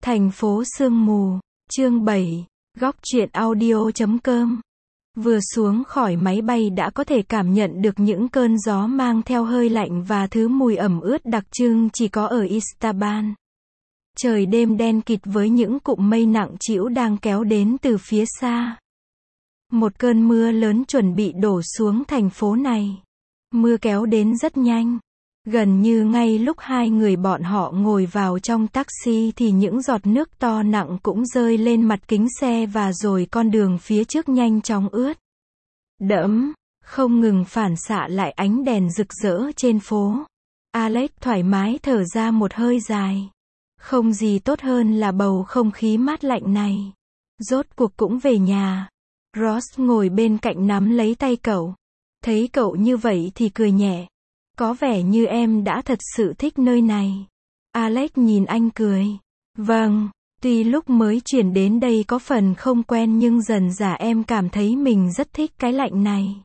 Thành phố sương mù, chương 7, góc truyện audio.com. Vừa xuống khỏi máy bay đã có thể cảm nhận được những cơn gió mang theo hơi lạnh và thứ mùi ẩm ướt đặc trưng chỉ có ở Istanbul. Trời đêm đen kịt với những cụm mây nặng trĩu đang kéo đến từ phía xa. Một cơn mưa lớn chuẩn bị đổ xuống thành phố này. Mưa kéo đến rất nhanh. Gần như ngay lúc hai người bọn họ ngồi vào trong taxi thì những giọt nước to nặng cũng rơi lên mặt kính xe và rồi con đường phía trước nhanh chóng ướt đẫm, không ngừng phản xạ lại ánh đèn rực rỡ trên phố. Alex thoải mái thở ra một hơi dài. Không gì tốt hơn là bầu không khí mát lạnh này. Rốt cuộc cũng về nhà. Ross ngồi bên cạnh nắm lấy tay cậu. Thấy cậu như vậy thì cười nhẹ. Có vẻ như em đã thật sự thích nơi này. Alex nhìn anh cười. Vâng, tuy lúc mới chuyển đến đây có phần không quen nhưng dần dà em cảm thấy mình rất thích cái lạnh này.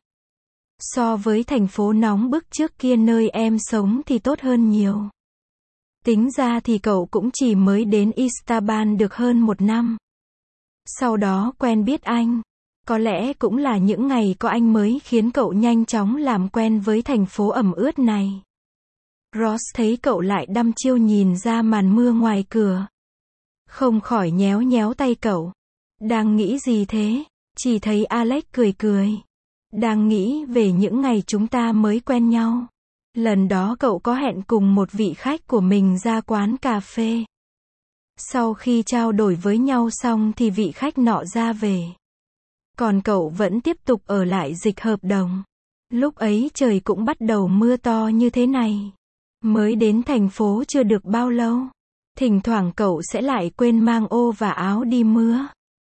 So với thành phố nóng bức trước kia nơi em sống thì tốt hơn nhiều. Tính ra thì cậu cũng chỉ mới đến Istanbul được hơn 1 năm. Sau đó quen biết anh. Có lẽ cũng là những ngày có anh mới khiến cậu nhanh chóng làm quen với thành phố ẩm ướt này. Ross thấy cậu lại đăm chiêu nhìn ra màn mưa ngoài cửa. Không khỏi nhéo nhéo tay cậu. Đang nghĩ gì thế? Chỉ thấy Alex cười cười. Đang nghĩ về những ngày chúng ta mới quen nhau. Lần đó cậu có hẹn cùng một vị khách của mình ra quán cà phê. Sau khi trao đổi với nhau xong thì vị khách nọ ra về. Còn cậu vẫn tiếp tục ở lại dịch hợp đồng. Lúc ấy trời cũng bắt đầu mưa to như thế này. Mới đến thành phố chưa được bao lâu. Thỉnh thoảng cậu sẽ lại quên mang ô và áo đi mưa.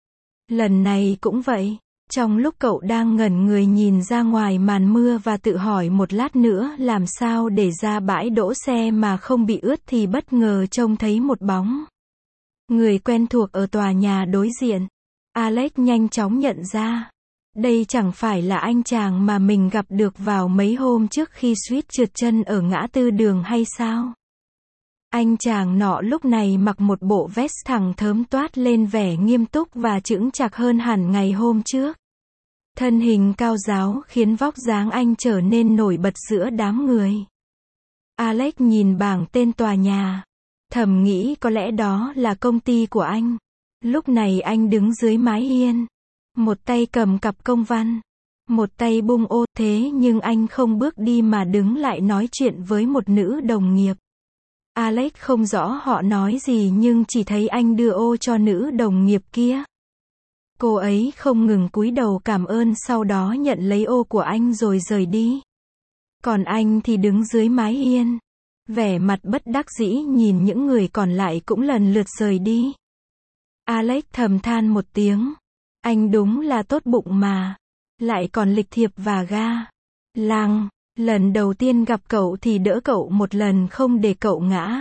Lần này cũng vậy. Trong lúc cậu đang ngẩn người nhìn ra ngoài màn mưa và tự hỏi một lát nữa làm sao để ra bãi đỗ xe mà không bị ướt thì bất ngờ trông thấy một bóng. Người quen thuộc ở tòa nhà đối diện. Alex nhanh chóng nhận ra. Đây chẳng phải là anh chàng mà mình gặp được vào mấy hôm trước khi suýt trượt chân ở ngã tư đường hay sao? Anh chàng nọ lúc này mặc một bộ vest thẳng thớm toát lên vẻ nghiêm túc và chững chạc hơn hẳn ngày hôm trước. Thân hình cao ráo khiến vóc dáng anh trở nên nổi bật giữa đám người. Alex nhìn bảng tên tòa nhà. Thầm nghĩ có lẽ đó là công ty của anh. Lúc này anh đứng dưới mái hiên. Một tay cầm cặp công văn. Một tay bung ô, thế nhưng anh không bước đi mà đứng lại nói chuyện với một nữ đồng nghiệp. Alex không rõ họ nói gì nhưng chỉ thấy anh đưa ô cho nữ đồng nghiệp kia. Cô ấy không ngừng cúi đầu cảm ơn sau đó nhận lấy ô của anh rồi rời đi. Còn anh thì đứng dưới mái hiên. Vẻ mặt bất đắc dĩ nhìn những người còn lại cũng lần lượt rời đi. Alex thầm than một tiếng. Anh đúng là tốt bụng mà. Lại còn lịch thiệp và ga lăng. Lần đầu tiên gặp cậu thì đỡ cậu một lần không để cậu ngã.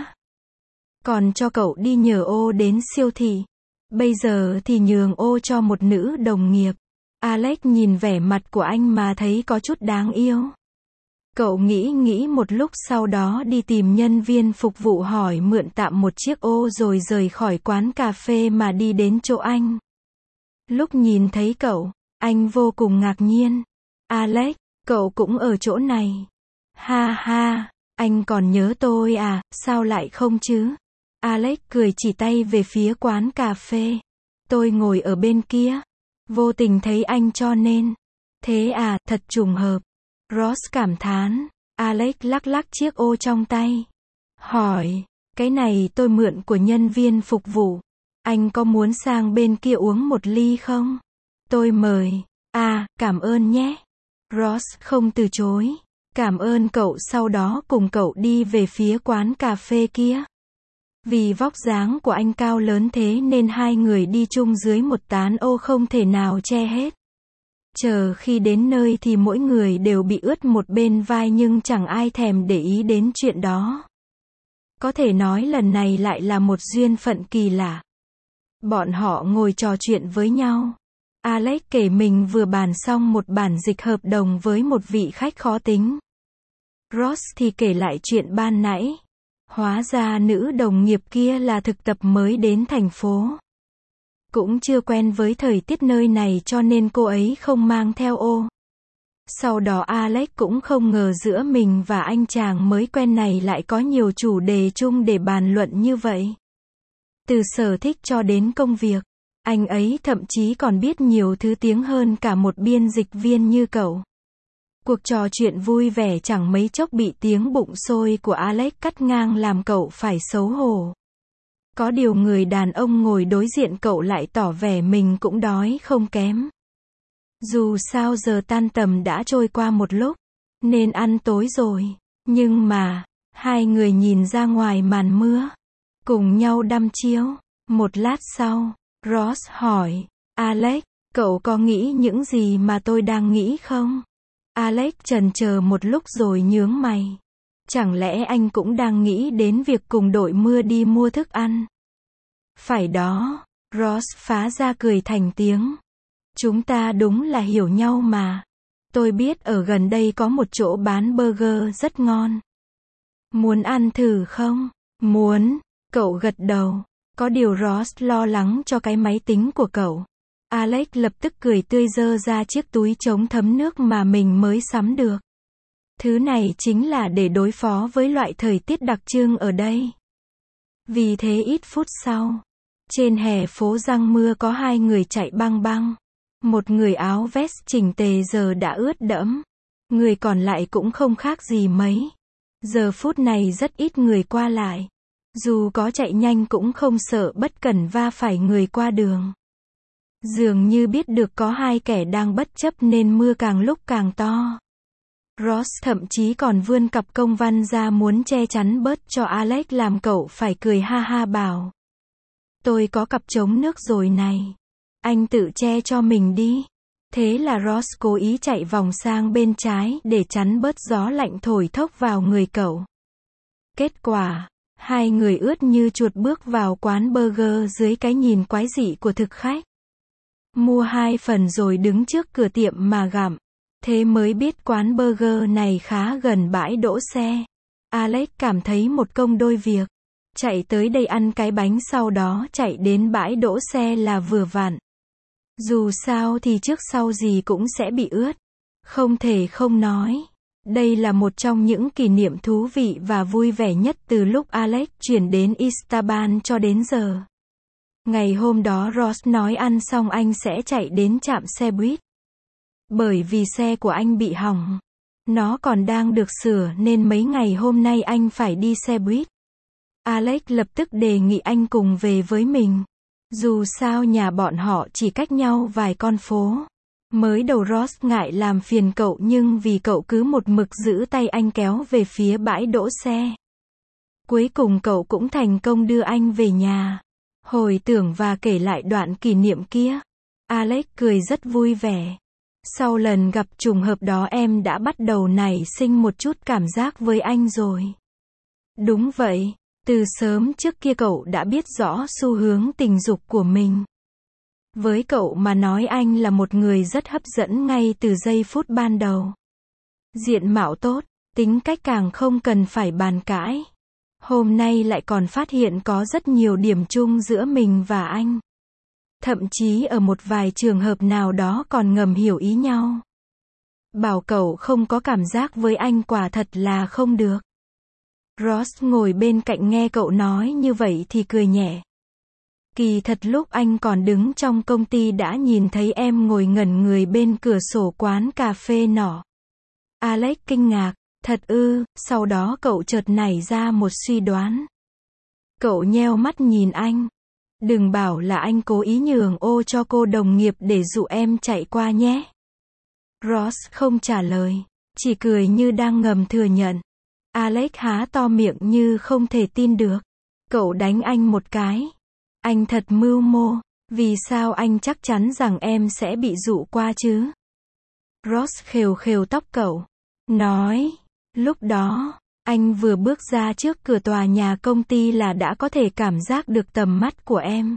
Còn cho cậu đi nhờ ô đến siêu thị. Bây giờ thì nhường ô cho một nữ đồng nghiệp. Alex nhìn vẻ mặt của anh mà thấy có chút đáng yêu. Cậu nghĩ một lúc sau đó đi tìm nhân viên phục vụ hỏi mượn tạm một chiếc ô rồi rời khỏi quán cà phê mà đi đến chỗ anh. Lúc nhìn thấy cậu, anh vô cùng ngạc nhiên. Alex, cậu cũng ở chỗ này. Ha ha, anh còn nhớ tôi à, sao lại không chứ? Alex cười chỉ tay về phía quán cà phê. Tôi ngồi ở bên kia. Vô tình thấy anh cho nên. Thế à, thật trùng hợp. Ross cảm thán. Alex lắc lắc chiếc ô trong tay. Hỏi, cái này tôi mượn của nhân viên phục vụ. Anh có muốn sang bên kia uống một ly không? Tôi mời. À, cảm ơn nhé. Ross không từ chối. Cảm ơn cậu sau đó cùng cậu đi về phía quán cà phê kia. Vì vóc dáng của anh cao lớn thế nên hai người đi chung dưới một tán ô không thể nào che hết. Chờ khi đến nơi thì mỗi người đều bị ướt một bên vai nhưng chẳng ai thèm để ý đến chuyện đó. Có thể nói lần này lại là một duyên phận kỳ lạ. Bọn họ ngồi trò chuyện với nhau. Alex kể mình vừa bàn xong một bản dịch hợp đồng với một vị khách khó tính. Ross thì kể lại chuyện ban nãy. Hóa ra nữ đồng nghiệp kia là thực tập mới đến thành phố. Cũng chưa quen với thời tiết nơi này cho nên cô ấy không mang theo ô. Sau đó Alex cũng không ngờ giữa mình và anh chàng mới quen này lại có nhiều chủ đề chung để bàn luận như vậy. Từ sở thích cho đến công việc, anh ấy thậm chí còn biết nhiều thứ tiếng hơn cả một biên dịch viên như cậu. Cuộc trò chuyện vui vẻ chẳng mấy chốc bị tiếng bụng sôi của Alex cắt ngang làm cậu phải xấu hổ. Có điều người đàn ông ngồi đối diện cậu lại tỏ vẻ mình cũng đói không kém. Dù sao giờ tan tầm đã trôi qua một lúc, nên ăn tối rồi. Nhưng mà, hai người nhìn ra ngoài màn mưa, cùng nhau đăm chiêu. Một lát sau, Ross hỏi, Alex, cậu có nghĩ những gì mà tôi đang nghĩ không? Alex chần chờ một lúc rồi nhướng mày. Chẳng lẽ anh cũng đang nghĩ đến việc cùng đội mưa đi mua thức ăn? Phải đó, Ross phá ra cười thành tiếng. Chúng ta đúng là hiểu nhau mà. Tôi biết ở gần đây có một chỗ bán burger rất ngon. Muốn ăn thử không? Muốn, cậu gật đầu. Có điều Ross lo lắng cho cái máy tính của cậu. Alex lập tức cười tươi giơ ra chiếc túi chống thấm nước mà mình mới sắm được. Thứ này chính là để đối phó với loại thời tiết đặc trưng ở đây. Vì thế ít phút sau, trên hè phố răng mưa có hai người chạy băng băng. Một người áo vest chỉnh tề giờ đã ướt đẫm. Người còn lại cũng không khác gì mấy. Giờ phút này rất ít người qua lại. Dù có chạy nhanh cũng không sợ bất cẩn va phải người qua đường. Dường như biết được có hai kẻ đang bất chấp nên mưa càng lúc càng to. Ross thậm chí còn vươn cặp công văn ra muốn che chắn bớt cho Alex làm cậu phải cười ha ha bảo. Tôi có cặp chống nước rồi này. Anh tự che cho mình đi. Thế là Ross cố ý chạy vòng sang bên trái để chắn bớt gió lạnh thổi thốc vào người cậu. Kết quả, hai người ướt như chuột bước vào quán burger dưới cái nhìn quái dị của thực khách. Mua hai phần rồi đứng trước cửa tiệm mà gặm. Thế mới biết quán burger này khá gần bãi đỗ xe. Alex cảm thấy một công đôi việc. Chạy tới đây ăn cái bánh sau đó chạy đến bãi đỗ xe là vừa vặn. Dù sao thì trước sau gì cũng sẽ bị ướt. Không thể không nói. Đây là một trong những kỷ niệm thú vị và vui vẻ nhất từ lúc Alex chuyển đến Istanbul cho đến giờ. Ngày hôm đó Ross nói ăn xong anh sẽ chạy đến trạm xe buýt. Bởi vì xe của anh bị hỏng. Nó còn đang được sửa nên mấy ngày hôm nay anh phải đi xe buýt. Alex lập tức đề nghị anh cùng về với mình. Dù sao nhà bọn họ chỉ cách nhau vài con phố. Mới đầu Ross ngại làm phiền cậu nhưng vì cậu cứ một mực giữ tay anh kéo về phía bãi đỗ xe. Cuối cùng cậu cũng thành công đưa anh về nhà. Hồi tưởng và kể lại đoạn kỷ niệm kia. Alex cười rất vui vẻ. Sau lần gặp trùng hợp đó em đã bắt đầu nảy sinh một chút cảm giác với anh rồi. Đúng vậy, từ sớm trước kia cậu đã biết rõ xu hướng tình dục của mình. Với cậu mà nói anh là một người rất hấp dẫn ngay từ giây phút ban đầu. Diện mạo tốt, tính cách càng không cần phải bàn cãi. Hôm nay lại còn phát hiện có rất nhiều điểm chung giữa mình và anh. Thậm chí ở một vài trường hợp nào đó còn ngầm hiểu ý nhau. Bảo cậu không có cảm giác với anh quả thật là không được. Ross ngồi bên cạnh nghe cậu nói như vậy thì cười nhẹ. Kỳ thật lúc anh còn đứng trong công ty đã nhìn thấy em ngồi ngẩn người bên cửa sổ quán cà phê nọ. Alex kinh ngạc, thật ư, sau đó cậu chợt nảy ra một suy đoán. Cậu nheo mắt nhìn anh. Đừng bảo là anh cố ý nhường ô cho cô đồng nghiệp để dụ em chạy qua nhé. Ross không trả lời, chỉ cười như đang ngầm thừa nhận. Alex há to miệng như không thể tin được. Cậu đánh anh một cái. Anh thật mưu mô, vì sao anh chắc chắn rằng em sẽ bị dụ qua chứ? Ross khều khều tóc cậu. Nói, lúc đó, anh vừa bước ra trước cửa tòa nhà công ty là đã có thể cảm giác được tầm mắt của em.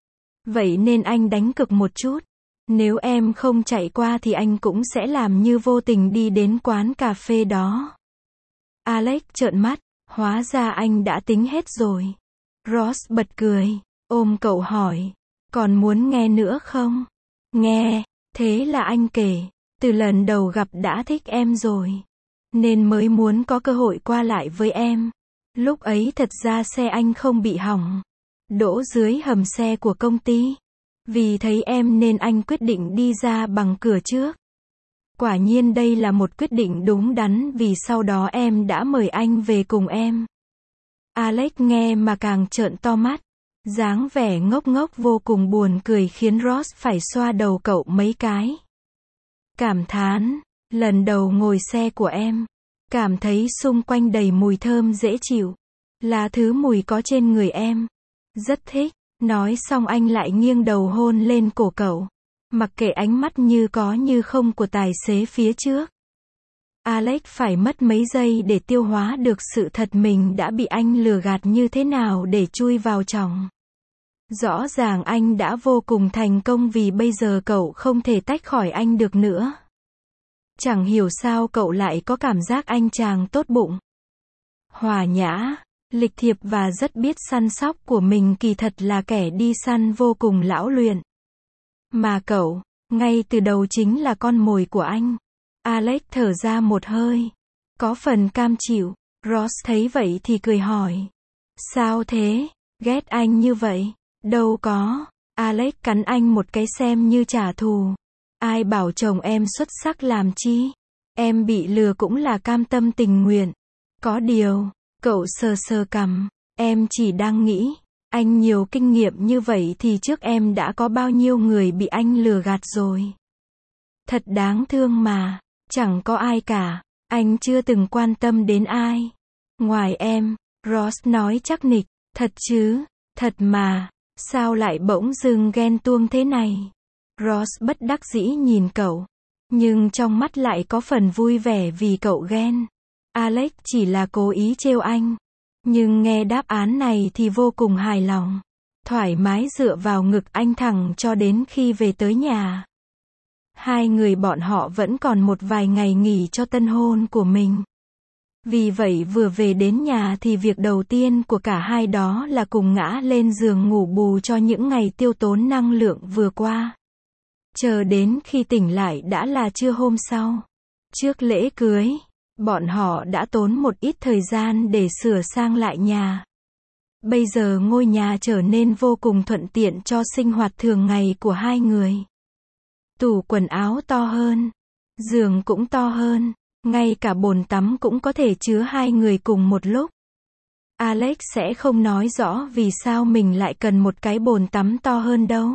Vậy nên anh đánh cược một chút. Nếu em không chạy qua thì anh cũng sẽ làm như vô tình đi đến quán cà phê đó. Alex trợn mắt, Hóa ra anh đã tính hết rồi. Ross bật cười, ôm cậu hỏi, còn muốn nghe nữa không? Nghe, thế là anh kể, từ lần đầu gặp đã thích em rồi, nên mới muốn có cơ hội qua lại với em. Lúc ấy thật ra xe anh không bị hỏng, đỗ dưới hầm xe của công ty. Vì thấy em nên anh quyết định đi ra bằng cửa trước. Quả nhiên đây là một quyết định đúng đắn vì sau đó em đã mời anh về cùng em. Alex nghe mà càng trợn to mắt. Dáng vẻ ngốc ngốc vô cùng buồn cười khiến Ross phải xoa đầu cậu mấy cái. Cảm thán, lần đầu ngồi xe của em, cảm thấy xung quanh đầy mùi thơm dễ chịu. Là thứ mùi có trên người em. Rất thích. Nói xong anh lại nghiêng đầu hôn lên cổ cậu. Mặc kệ ánh mắt như có như không của tài xế phía trước. Alex phải mất mấy giây để tiêu hóa được sự thật mình đã bị anh lừa gạt như thế nào để chui vào chồng. Rõ ràng anh đã vô cùng thành công vì bây giờ cậu không thể tách khỏi anh được nữa. Chẳng hiểu sao cậu lại có cảm giác anh chàng tốt bụng, hòa nhã, lịch thiệp và rất biết săn sóc của mình kỳ thật là kẻ đi săn vô cùng lão luyện. Mà cậu, ngay từ đầu chính là con mồi của anh. Alex thở ra một hơi. Có phần cam chịu. Ross thấy vậy thì cười hỏi. Sao thế? Ghét anh như vậy? Đâu có. Alex cắn anh một cái xem như trả thù. Ai bảo chồng em xuất sắc làm chi? Em bị lừa cũng là cam tâm tình nguyện. Có điều, cậu sờ sờ cằm. Em chỉ đang nghĩ, anh nhiều kinh nghiệm như vậy thì trước em đã có bao nhiêu người bị anh lừa gạt rồi. Thật đáng thương mà, chẳng có ai cả, anh chưa từng quan tâm đến ai. Ngoài em, Ross nói chắc nịch, thật chứ, thật mà, sao lại bỗng dưng ghen tuông thế này? Ross bất đắc dĩ nhìn cậu, nhưng trong mắt lại có phần vui vẻ vì cậu ghen. Alex chỉ là cố ý trêu anh. Nhưng nghe đáp án này thì vô cùng hài lòng. Thoải mái dựa vào ngực anh thẳng cho đến khi về tới nhà. Hai người bọn họ vẫn còn một vài ngày nghỉ cho tân hôn của mình. Vì vậy vừa về đến nhà thì việc đầu tiên của cả hai đó là cùng ngã lên giường ngủ bù cho những ngày tiêu tốn năng lượng vừa qua. Chờ đến khi tỉnh lại đã là trưa hôm sau. Trước lễ cưới, bọn họ đã tốn một ít thời gian để sửa sang lại nhà. Bây giờ ngôi nhà trở nên vô cùng thuận tiện cho sinh hoạt thường ngày của hai người. Tủ quần áo to hơn, giường cũng to hơn, ngay cả bồn tắm cũng có thể chứa hai người cùng một lúc. Alex sẽ không nói rõ vì sao mình lại cần một cái bồn tắm to hơn đâu.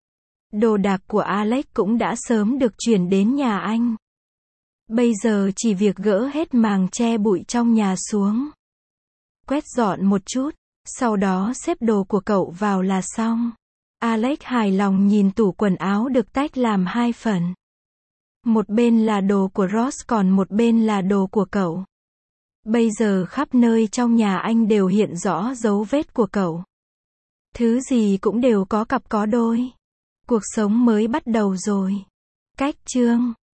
Đồ đạc của Alex cũng đã sớm được chuyển đến nhà anh. Bây giờ chỉ việc gỡ hết màng che bụi trong nhà xuống. Quét dọn một chút, sau đó xếp đồ của cậu vào là xong. Alex hài lòng nhìn tủ quần áo được tách làm hai phần. Một bên là đồ của Ross còn một bên là đồ của cậu. Bây giờ khắp nơi trong nhà anh đều hiện rõ dấu vết của cậu. Thứ gì cũng đều có cặp có đôi. Cuộc sống mới bắt đầu rồi. Cách chương